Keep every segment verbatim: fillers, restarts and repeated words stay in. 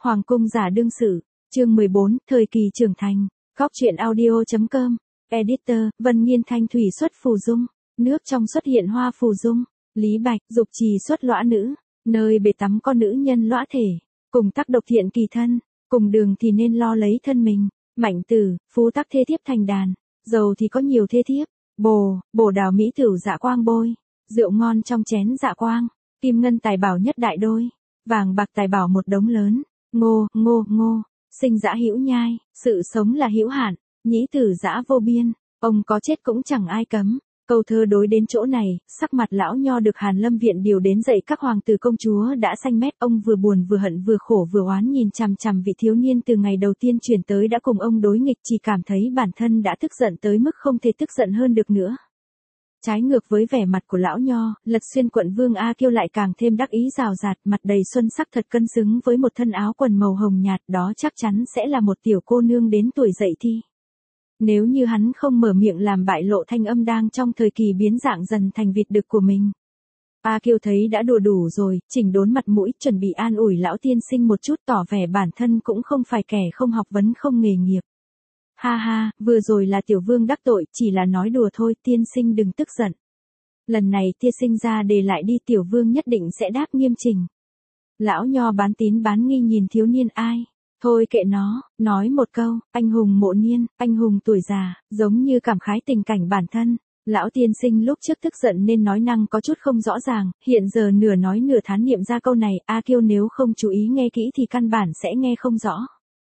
Hoàng cung giả đương sự, chương mười bốn, thời kỳ trưởng thành, góc truyện audio.com, editor, Vân Nhiên thanh thủy xuất phù dung, nước trong xuất hiện hoa phù dung, Lý Bạch, dục trì xuất lõa nữ, nơi bể tắm con nữ nhân lõa thể, cùng tắc độc thiện kỳ thân, cùng đường thì nên lo lấy thân mình, mạnh tử, phú tắc thê thiếp thành đàn, giàu thì có nhiều thê thiếp, bồ, bồ đào mỹ tửu dạ quang bôi, rượu ngon trong chén dạ quang, kim ngân tài bảo nhất đại đôi, vàng bạc tài bảo một đống lớn, ngô, ngô, ngô, sinh dã hữu nhai, sự sống là hữu hạn, nhĩ tử dã vô biên, ông có chết cũng chẳng ai cấm. Câu thơ đối đến chỗ này, sắc mặt lão nho được Hàn Lâm viện điều đến dạy các hoàng tử công chúa đã xanh mét, ông vừa buồn vừa hận vừa khổ vừa oán nhìn chằm chằm vị thiếu niên từ ngày đầu tiên chuyển tới đã cùng ông đối nghịch, chỉ cảm thấy bản thân đã tức giận tới mức không thể tức giận hơn được nữa. Trái ngược với vẻ mặt của lão nho, Lật Xuyên quận vương A Kiêu lại càng thêm đắc ý rào rạt, mặt đầy xuân sắc thật cân xứng với một thân áo quần màu hồng nhạt, đó chắc chắn sẽ là một tiểu cô nương đến tuổi dậy thi. Nếu như hắn không mở miệng làm bại lộ thanh âm đang trong thời kỳ biến dạng dần thành vịt đực của mình. A Kiêu thấy đã đùa đủ rồi, chỉnh đốn mặt mũi, chuẩn bị an ủi lão tiên sinh một chút, tỏ vẻ bản thân cũng không phải kẻ không học vấn không nghề nghiệp. Ha ha, vừa rồi là tiểu vương đắc tội, chỉ là nói đùa thôi, tiên sinh đừng tức giận. Lần này tia sinh ra để lại đi, tiểu vương nhất định sẽ đáp nghiêm chỉnh. Lão nho bán tín bán nghi nhìn thiếu niên ai. Thôi kệ nó, nói một câu, anh hùng mộ niên, anh hùng tuổi già, giống như cảm khái tình cảnh bản thân. Lão tiên sinh lúc trước tức giận nên nói năng có chút không rõ ràng, hiện giờ nửa nói nửa thán niệm ra câu này, A Kiêu nếu không chú ý nghe kỹ thì căn bản sẽ nghe không rõ.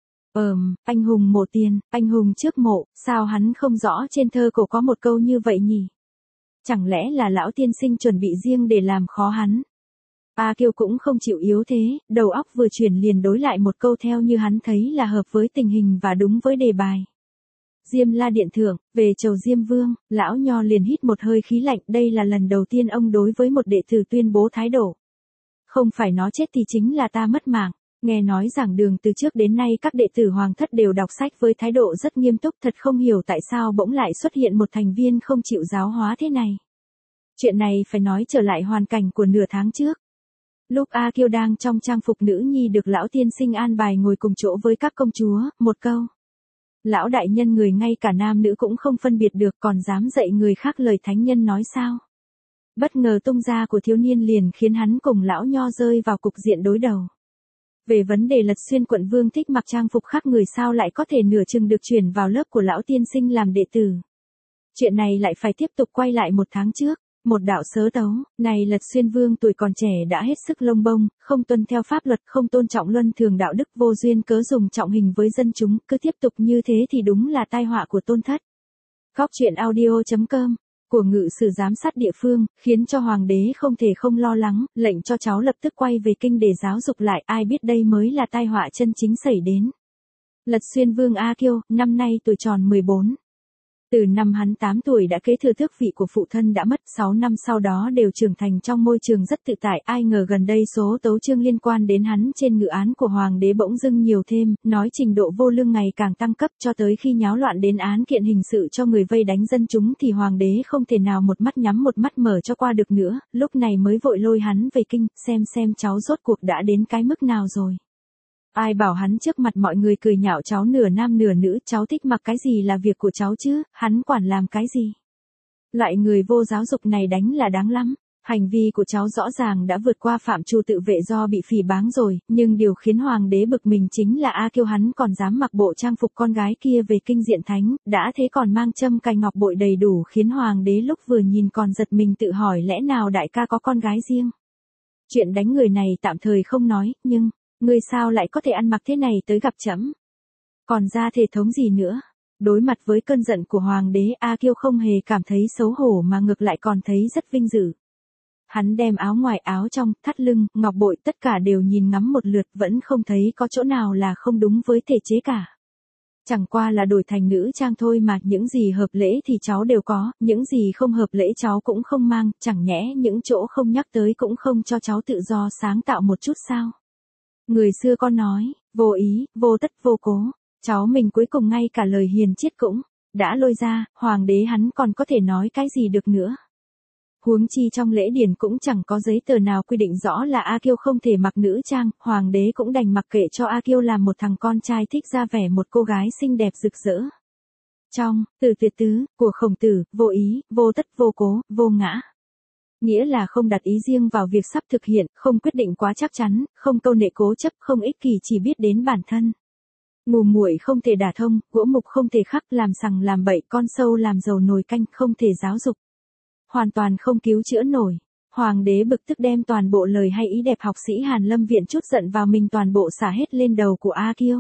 Ờm, anh hùng mộ tiền, anh hùng trước mộ, sao hắn không rõ trên thơ cổ có một câu như vậy nhỉ? Chẳng lẽ là lão tiên sinh chuẩn bị riêng để làm khó hắn? A Kiêu cũng không chịu yếu thế, đầu óc vừa chuyển liền đối lại một câu theo như hắn thấy là hợp với tình hình và đúng với đề bài. Diêm La điện thượng, về chầu Diêm Vương, lão nho liền hít một hơi khí lạnh, đây là lần đầu tiên ông đối với một đệ tử tuyên bố thái độ. Không phải nó chết thì chính là ta mất mạng. Nghe nói giảng đường từ trước đến nay các đệ tử hoàng thất đều đọc sách với thái độ rất nghiêm túc, thật không hiểu tại sao bỗng lại xuất hiện một thành viên không chịu giáo hóa thế này. Chuyện này phải nói trở lại hoàn cảnh của nửa tháng trước. Lúc A Kiêu đang trong trang phục nữ nhi được lão tiên sinh an bài ngồi cùng chỗ với các công chúa, một câu. Lão đại nhân người ngay cả nam nữ cũng không phân biệt được còn dám dạy người khác lời thánh nhân nói sao. Bất ngờ tung ra của thiếu niên liền khiến hắn cùng lão nho rơi vào cục diện đối đầu. Về vấn đề Lật Xuyên quận vương thích mặc trang phục khác người sao lại có thể nửa chừng được chuyển vào lớp của lão tiên sinh làm đệ tử. Chuyện này lại phải tiếp tục quay lại một tháng trước. Một đạo sớ tấu, này Lật Xuyên vương tuổi còn trẻ đã hết sức lông bông, không tuân theo pháp luật, không tôn trọng luân thường đạo đức, vô duyên cớ dùng trọng hình với dân chúng, cứ tiếp tục như thế thì đúng là tai họa của tôn thất. Góc truyện audio.com, của ngự sử giám sát địa phương, khiến cho hoàng đế không thể không lo lắng, lệnh cho cháu lập tức quay về kinh để giáo dục lại, ai biết đây mới là tai họa chân chính xảy đến. Lật Xuyên vương A Kiêu, năm nay tuổi tròn mười bốn. Từ năm hắn tám tuổi đã kế thừa tước vị của phụ thân đã mất, sáu năm sau đó đều trưởng thành trong môi trường rất tự tại, ai ngờ gần đây số tấu chương liên quan đến hắn trên ngự án của hoàng đế bỗng dưng nhiều thêm, nói trình độ vô lương ngày càng tăng cấp cho tới khi nháo loạn đến án kiện hình sự cho người vây đánh dân chúng thì hoàng đế không thể nào một mắt nhắm một mắt mở cho qua được nữa, lúc này mới vội lôi hắn về kinh, xem xem cháu rốt cuộc đã đến cái mức nào rồi. Ai bảo hắn trước mặt mọi người cười nhạo cháu nửa nam nửa nữ, cháu thích mặc cái gì là việc của cháu chứ, hắn quản làm cái gì. Loại người vô giáo dục này đánh là đáng lắm, hành vi của cháu rõ ràng đã vượt qua phạm trù tự vệ do bị phỉ báng rồi, nhưng điều khiến hoàng đế bực mình chính là A Kiêu hắn còn dám mặc bộ trang phục con gái kia về kinh diện thánh, đã thế còn mang châm cài ngọc bội đầy đủ khiến hoàng đế lúc vừa nhìn còn giật mình tự hỏi lẽ nào đại ca có con gái riêng. Chuyện đánh người này tạm thời không nói, nhưng... Ngươi sao lại có thể ăn mặc thế này tới gặp trẫm? Còn ra thể thống gì nữa? Đối mặt với cơn giận của hoàng đế, A Kiêu không hề cảm thấy xấu hổ mà ngược lại còn thấy rất vinh dự. Hắn đem áo ngoài áo trong, thắt lưng, ngọc bội tất cả đều nhìn ngắm một lượt vẫn không thấy có chỗ nào là không đúng với thể chế cả. Chẳng qua là đổi thành nữ trang thôi mà, những gì hợp lễ thì cháu đều có, những gì không hợp lễ cháu cũng không mang, chẳng nhẽ những chỗ không nhắc tới cũng không cho cháu tự do sáng tạo một chút sao? Người xưa có nói, vô ý, vô tất vô cố, cháu mình cuối cùng ngay cả lời hiền triết cũng đã lôi ra, hoàng đế hắn còn có thể nói cái gì được nữa. Huống chi trong lễ điển cũng chẳng có giấy tờ nào quy định rõ là A Kiêu không thể mặc nữ trang, hoàng đế cũng đành mặc kệ cho A Kiêu làm một thằng con trai thích ra vẻ một cô gái xinh đẹp rực rỡ. Trong Từ Tuyệt Tứ của Khổng Tử, vô ý, vô tất, vô cố, vô ngã. Nghĩa là không đặt ý riêng vào việc sắp thực hiện, không quyết định quá chắc chắn, không câu nệ cố chấp, không ích kỷ chỉ biết đến bản thân. Mù muội không thể đả thông, gỗ mục không thể khắc, làm sằng làm bậy, con sâu làm dầu nồi canh, không thể giáo dục. Hoàn toàn không cứu chữa nổi. Hoàng đế bực tức đem toàn bộ lời hay ý đẹp học sĩ Hàn Lâm Viện chút giận vào mình toàn bộ xả hết lên đầu của A Kiêu.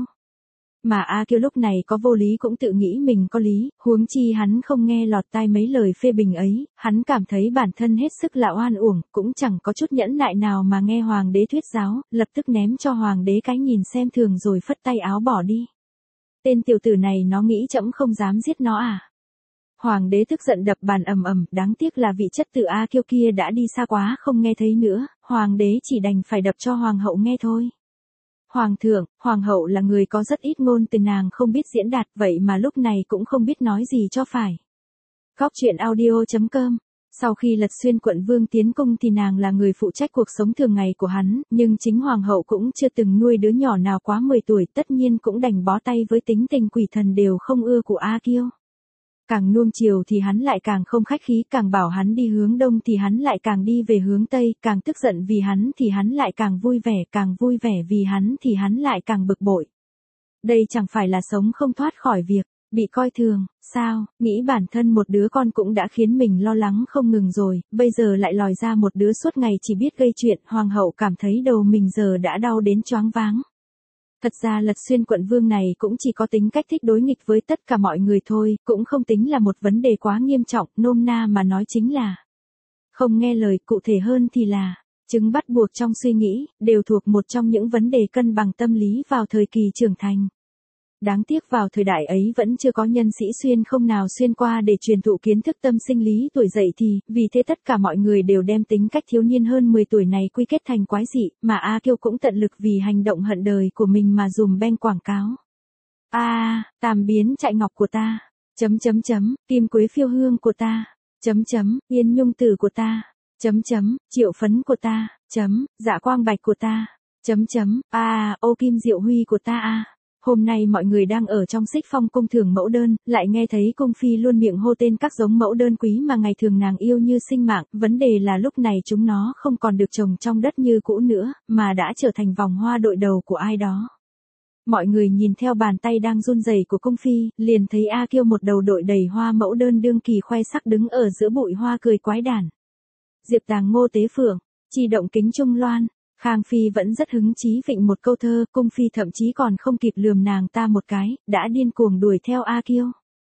Mà A Kiêu lúc này có vô lý cũng tự nghĩ mình có lý, huống chi hắn không nghe lọt tai mấy lời phê bình ấy, hắn cảm thấy bản thân hết sức là oan uổng, cũng chẳng có chút nhẫn nại nào mà nghe hoàng đế thuyết giáo, lập tức ném cho hoàng đế cái nhìn xem thường rồi phất tay áo bỏ đi. Tên tiểu tử này nó nghĩ trẫm không dám giết nó à? Hoàng đế tức giận đập bàn ầm ầm, đáng tiếc là vị chất tử A Kiêu kia đã đi xa quá không nghe thấy nữa, hoàng đế chỉ đành phải đập cho hoàng hậu nghe thôi. Hoàng thượng, hoàng hậu là người có rất ít ngôn từ, nàng không biết diễn đạt, vậy mà lúc này cũng không biết nói gì cho phải. Góc truyện audio chấm com. Sau khi Lật Xuyên quận vương tiến cung thì nàng là người phụ trách cuộc sống thường ngày của hắn, nhưng chính hoàng hậu cũng chưa từng nuôi đứa nhỏ nào quá mười tuổi, tất nhiên cũng đành bó tay với tính tình quỷ thần đều không ưa của A Kiêu. Càng nuông chiều thì hắn lại càng không khách khí, càng bảo hắn đi hướng đông thì hắn lại càng đi về hướng tây, càng tức giận vì hắn thì hắn lại càng vui vẻ, càng vui vẻ vì hắn thì hắn lại càng bực bội. Đây chẳng phải là sống không thoát khỏi việc bị coi thường, sao? Nghĩ bản thân một đứa con cũng đã khiến mình lo lắng không ngừng rồi, bây giờ lại lòi ra một đứa suốt ngày chỉ biết gây chuyện, hoàng hậu cảm thấy đầu mình giờ đã đau đến choáng váng. Thật ra Lật Xuyên quận vương này cũng chỉ có tính cách thích đối nghịch với tất cả mọi người thôi, cũng không tính là một vấn đề quá nghiêm trọng, nôm na mà nói chính là không nghe lời, cụ thể hơn thì là chứng bắt buộc trong suy nghĩ, đều thuộc một trong những vấn đề cân bằng tâm lý vào thời kỳ trưởng thành. Đáng tiếc vào thời đại ấy vẫn chưa có nhân sĩ xuyên không nào xuyên qua để truyền thụ kiến thức tâm sinh lý tuổi dậy thì, vì thế tất cả mọi người đều đem tính cách thiếu niên hơn mười tuổi này quy kết thành quái dị, mà A Kiêu cũng tận lực vì hành động hận đời của mình mà dùm beng quảng cáo. A, à, tam biến chạy ngọc của ta, chấm chấm chấm, kim quế phiêu hương của ta, chấm chấm, yên nhung tử của ta, chấm chấm, triệu phấn của ta, chấm, dạ quang bạch của ta, chấm chấm, a, à, ô kim diệu huy của ta a. À. Hôm nay mọi người đang ở trong Xích Phong cung thưởng mẫu đơn, lại nghe thấy cung phi luôn miệng hô tên các giống mẫu đơn quý mà ngày thường nàng yêu như sinh mạng, vấn đề là lúc này chúng nó không còn được trồng trong đất như cũ nữa, mà đã trở thành vòng hoa đội đầu của ai đó. Mọi người nhìn theo bàn tay đang run rẩy của cung phi, liền thấy A Kiêu một đầu đội đầy hoa mẫu đơn đương kỳ khoe sắc đứng ở giữa bụi hoa cười quái đản. Diệp Tàng Ngô Tế Phượng, Chi Động Kính Trung Loan. Khang Phi vẫn rất hứng chí vịnh một câu thơ, cung phi thậm chí còn không kịp lườm nàng ta một cái, đã điên cuồng đuổi theo A Kiêu.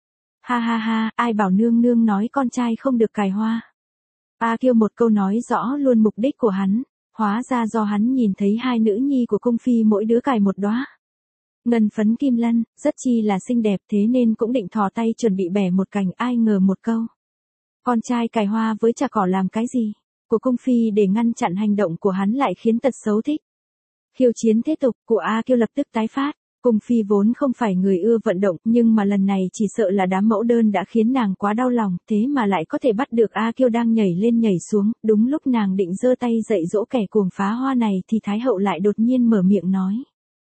Ha ha ha, ai bảo nương nương nói con trai không được cài hoa. A Kiêu một câu nói rõ luôn mục đích của hắn, hóa ra do hắn nhìn thấy hai nữ nhi của cung phi mỗi đứa cài một đóa ngân phấn kim lân, rất chi là xinh đẹp, thế nên cũng định thò tay chuẩn bị bẻ một cành, ai ngờ một câu con trai cài hoa với chả cỏ làm cái gì của cung phi để ngăn chặn hành động của hắn lại khiến tật xấu thích khiêu chiến thế tục của A Kiêu lập tức tái phát. Cung phi vốn không phải người ưa vận động, nhưng mà lần này chỉ sợ là đám mẫu đơn đã khiến nàng quá đau lòng, thế mà lại có thể bắt được A Kiêu đang nhảy lên nhảy xuống, đúng lúc nàng định giơ tay dạy dỗ kẻ cuồng phá hoa này thì Thái hậu lại đột nhiên mở miệng nói.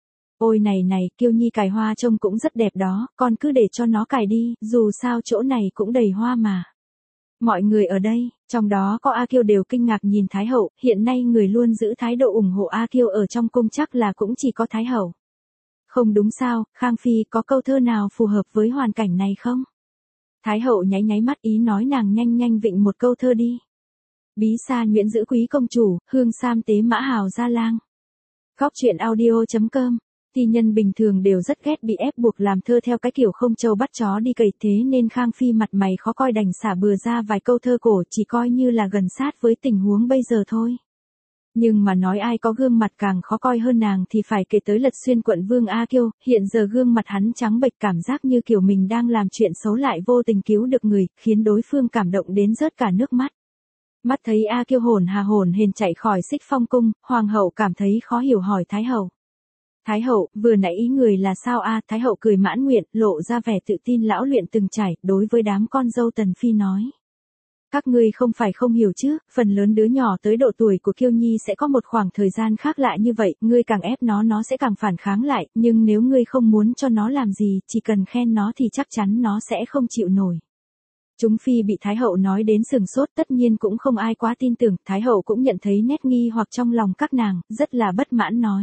Ôi này này, Kiêu nhi cài hoa trông cũng rất đẹp đó, con cứ để cho nó cài đi, dù sao chỗ này cũng đầy hoa mà. Mọi người ở đây, trong đó có A Kiêu đều kinh ngạc nhìn Thái hậu, hiện nay người luôn giữ thái độ ủng hộ A Kiêu ở trong cung chắc là cũng chỉ có Thái hậu. Không đúng sao, Khang Phi có câu thơ nào phù hợp với hoàn cảnh này không? Thái hậu nháy nháy mắt ý nói nàng nhanh nhanh vịnh một câu thơ đi. Bí xa nhuyễn giữ quý công chủ, hương sam tế mã hào gia lang. Góc truyện audio chấm com. Thi nhân bình thường đều rất ghét bị ép buộc làm thơ theo cái kiểu không trâu bắt chó đi cày, thế nên Khang Phi mặt mày khó coi đành xả bừa ra vài câu thơ cổ chỉ coi như là gần sát với tình huống bây giờ thôi. Nhưng mà nói ai có gương mặt càng khó coi hơn nàng thì phải kể tới Lật Xuyên quận vương A Kiêu, hiện giờ gương mặt hắn trắng bệch cảm giác như kiểu mình đang làm chuyện xấu lại vô tình cứu được người, khiến đối phương cảm động đến rớt cả nước mắt. Mắt thấy A Kiêu hồn hà hồn hển chạy khỏi Xích Phong cung, hoàng hậu cảm thấy khó hiểu hỏi Thái hậu. Thái hậu, vừa nãy ý người là sao a? Thái hậu cười mãn nguyện, lộ ra vẻ tự tin lão luyện từng trải, đối với đám con dâu Tần Phi nói. Các ngươi không phải không hiểu chứ, phần lớn đứa nhỏ tới độ tuổi của Kiêu Nhi sẽ có một khoảng thời gian khác lạ như vậy, ngươi càng ép nó nó sẽ càng phản kháng lại, nhưng nếu ngươi không muốn cho nó làm gì, chỉ cần khen nó thì chắc chắn nó sẽ không chịu nổi. Chúng phi bị Thái hậu nói đến sừng sốt, tất nhiên cũng không ai quá tin tưởng, Thái hậu cũng nhận thấy nét nghi hoặc trong lòng các nàng, rất là bất mãn nói.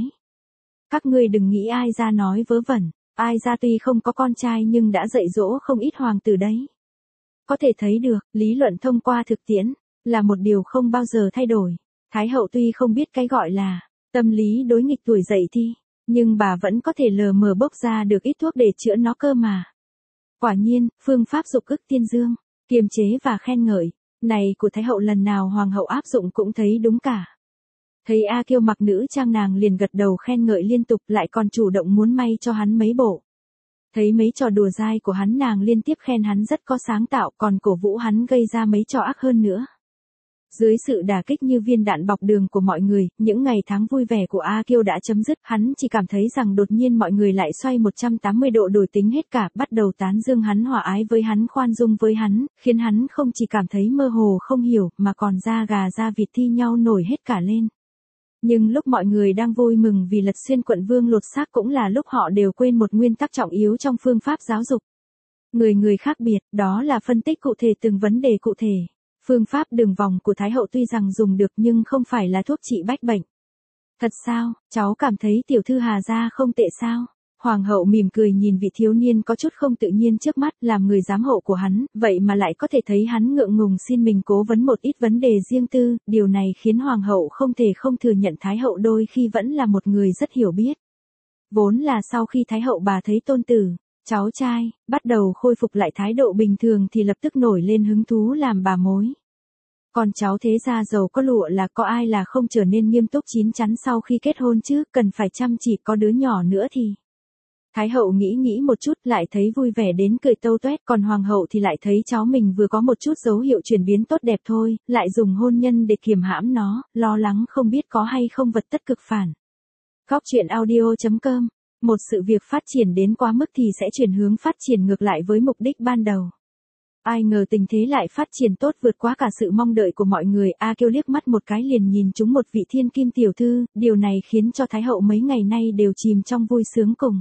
Các ngươi đừng nghĩ ai ra nói vớ vẩn, ai ra tuy không có con trai nhưng đã dạy dỗ không ít hoàng tử đấy. Có thể thấy được, lý luận thông qua thực tiễn, là một điều không bao giờ thay đổi. Thái hậu tuy không biết cái gọi là tâm lý đối nghịch tuổi dậy thì, nhưng bà vẫn có thể lờ mờ bốc ra được ít thuốc để chữa nó cơ mà. Quả nhiên, phương pháp dục ức tiên dương, kiềm chế và khen ngợi, này của Thái hậu lần nào hoàng hậu áp dụng cũng thấy đúng cả. Thấy A Kiêu mặc nữ trang nàng liền gật đầu khen ngợi liên tục, lại còn chủ động muốn may cho hắn mấy bộ. Thấy mấy trò đùa dai của hắn nàng liên tiếp khen hắn rất có sáng tạo, còn cổ vũ hắn gây ra mấy trò ác hơn nữa. Dưới sự đả kích như viên đạn bọc đường của mọi người, những ngày tháng vui vẻ của A Kiêu đã chấm dứt, hắn chỉ cảm thấy rằng đột nhiên mọi người lại xoay một trăm tám mươi độ đổi tính hết cả, bắt đầu tán dương hắn, hòa ái với hắn, khoan dung với hắn, khiến hắn không chỉ cảm thấy mơ hồ không hiểu, mà còn da gà da vịt thi nhau nổi hết cả lên. Nhưng lúc mọi người đang vui mừng vì Lật Xuyên quận vương lột xác cũng là lúc họ đều quên một nguyên tắc trọng yếu trong phương pháp giáo dục. Người người khác biệt, đó là phân tích cụ thể từng vấn đề cụ thể. Phương pháp đường vòng của Thái hậu tuy rằng dùng được nhưng không phải là thuốc trị bách bệnh. Thật sao, cháu cảm thấy tiểu thư Hà gia không tệ sao? Hoàng hậu mỉm cười nhìn vị thiếu niên có chút không tự nhiên trước mắt, làm người giám hộ của hắn, vậy mà lại có thể thấy hắn ngượng ngùng xin mình cố vấn một ít vấn đề riêng tư, điều này khiến hoàng hậu không thể không thừa nhận Thái hậu đôi khi vẫn là một người rất hiểu biết. Vốn là sau khi Thái hậu bà thấy tôn tử, cháu trai, bắt đầu khôi phục lại thái độ bình thường thì lập tức nổi lên hứng thú làm bà mối. Còn cháu thế gia giàu có lụa là có ai là không trở nên nghiêm túc chín chắn sau khi kết hôn chứ, cần phải chăm chỉ, có đứa nhỏ nữa thì. Thái hậu nghĩ nghĩ một chút lại thấy vui vẻ đến cười tâu toét, còn hoàng hậu thì lại thấy cháu mình vừa có một chút dấu hiệu chuyển biến tốt đẹp thôi, lại dùng hôn nhân để kiềm hãm nó, lo lắng không biết có hay không vật tất cực phản. Góc truyện audio chấm com. Một sự việc phát triển đến quá mức thì sẽ chuyển hướng phát triển ngược lại với mục đích ban đầu. Ai ngờ tình thế lại phát triển tốt vượt quá cả sự mong đợi của mọi người. A Kiêu liếc mắt một cái liền nhìn trúng một vị thiên kim tiểu thư, điều này khiến cho Thái hậu mấy ngày nay đều chìm trong vui sướng cùng.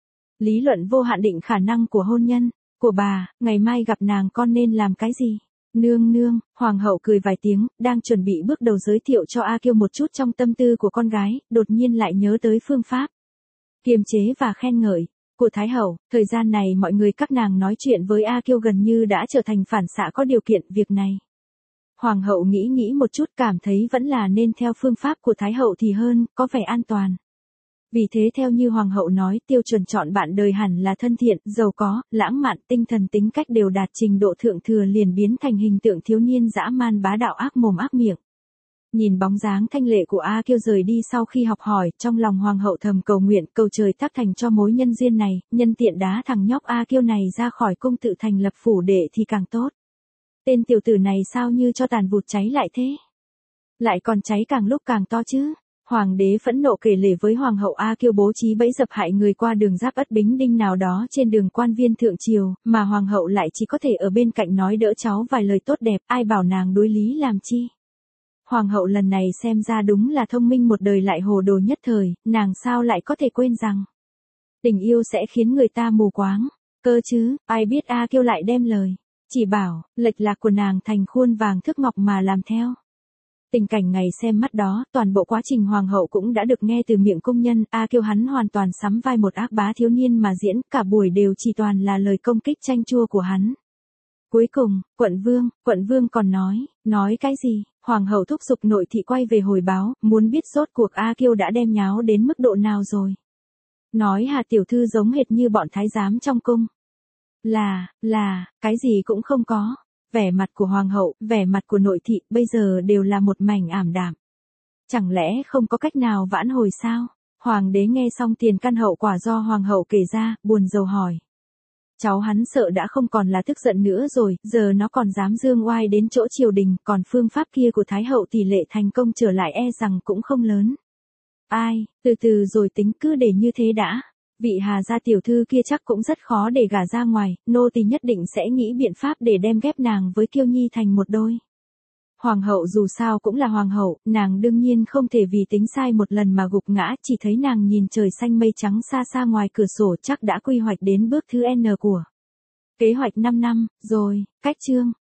Lý luận vô hạn định khả năng của hôn nhân, của bà, ngày mai gặp nàng con nên làm cái gì? Nương nương, hoàng hậu cười vài tiếng, đang chuẩn bị bước đầu giới thiệu cho A Kiêu một chút trong tâm tư của con gái, đột nhiên lại nhớ tới phương pháp kiềm chế và khen ngợi của Thái hậu. Thời gian này mọi người các nàng nói chuyện với A Kiêu gần như đã trở thành phản xạ có điều kiện việc này. Hoàng hậu nghĩ nghĩ một chút cảm thấy vẫn là nên theo phương pháp của Thái hậu thì hơn, có vẻ an toàn. Vì thế theo như hoàng hậu nói, tiêu chuẩn chọn bạn đời hẳn là thân thiện, giàu có, lãng mạn, tinh thần tính cách đều đạt trình độ thượng thừa liền biến thành hình tượng thiếu niên dã man bá đạo ác mồm ác miệng. Nhìn bóng dáng thanh lệ của A Kiêu rời đi sau khi học hỏi, trong lòng hoàng hậu thầm cầu nguyện, cầu trời tác thành cho mối nhân duyên này, nhân tiện đá thằng nhóc A Kiêu này ra khỏi cung tự thành lập phủ đệ thì càng tốt. Tên tiểu tử này sao như cho tàn vụt cháy lại thế? Lại còn cháy càng lúc càng to chứ? Hoàng đế phẫn nộ kể lể với hoàng hậu A Kiêu bố trí bẫy dập hại người qua đường Giáp Ất Bính Đinh nào đó trên đường quan viên thượng triều, mà hoàng hậu lại chỉ có thể ở bên cạnh nói đỡ cháu vài lời tốt đẹp, ai bảo nàng đối lý làm chi. Hoàng hậu lần này xem ra đúng là thông minh một đời lại hồ đồ nhất thời, nàng sao lại có thể quên rằng tình yêu sẽ khiến người ta mù quáng, cơ chứ, ai biết A Kiêu lại đem lời chỉ bảo, lệch lạc của nàng thành khuôn vàng thước ngọc mà làm theo. Tình cảnh ngày xem mắt đó, toàn bộ quá trình hoàng hậu cũng đã được nghe từ miệng công nhân, A Kiêu hắn hoàn toàn sắm vai một ác bá thiếu niên mà diễn, cả buổi đều chỉ toàn là lời công kích chanh chua của hắn. Cuối cùng, quận vương, quận vương còn nói, nói cái gì? Hoàng hậu thúc giục nội thị quay về hồi báo, muốn biết rốt cuộc A Kiêu đã đem nháo đến mức độ nào rồi. Nói Hà tiểu thư giống hệt như bọn thái giám trong cung. Là, là, cái gì cũng không có. Vẻ mặt của hoàng hậu, vẻ mặt của nội thị, bây giờ đều là một mảnh ảm đạm. Chẳng lẽ không có cách nào vãn hồi sao? Hoàng đế nghe xong tiền căn hậu quả do hoàng hậu kể ra, buồn rầu hỏi. Cháu hắn sợ đã không còn là tức giận nữa rồi, giờ nó còn dám dương oai đến chỗ triều đình, còn phương pháp kia của Thái hậu tỷ lệ thành công trở lại e rằng cũng không lớn. Ai, từ từ rồi tính, cứ để như thế đã. Vị Hà gia tiểu thư kia chắc cũng rất khó để gả ra ngoài, nô tỳ nhất định sẽ nghĩ biện pháp để đem ghép nàng với Kiêu Nhi thành một đôi. Hoàng hậu dù sao cũng là hoàng hậu, nàng đương nhiên không thể vì tính sai một lần mà gục ngã, chỉ thấy nàng nhìn trời xanh mây trắng xa xa ngoài cửa sổ chắc đã quy hoạch đến bước thứ N của kế hoạch năm năm, rồi, cách chương.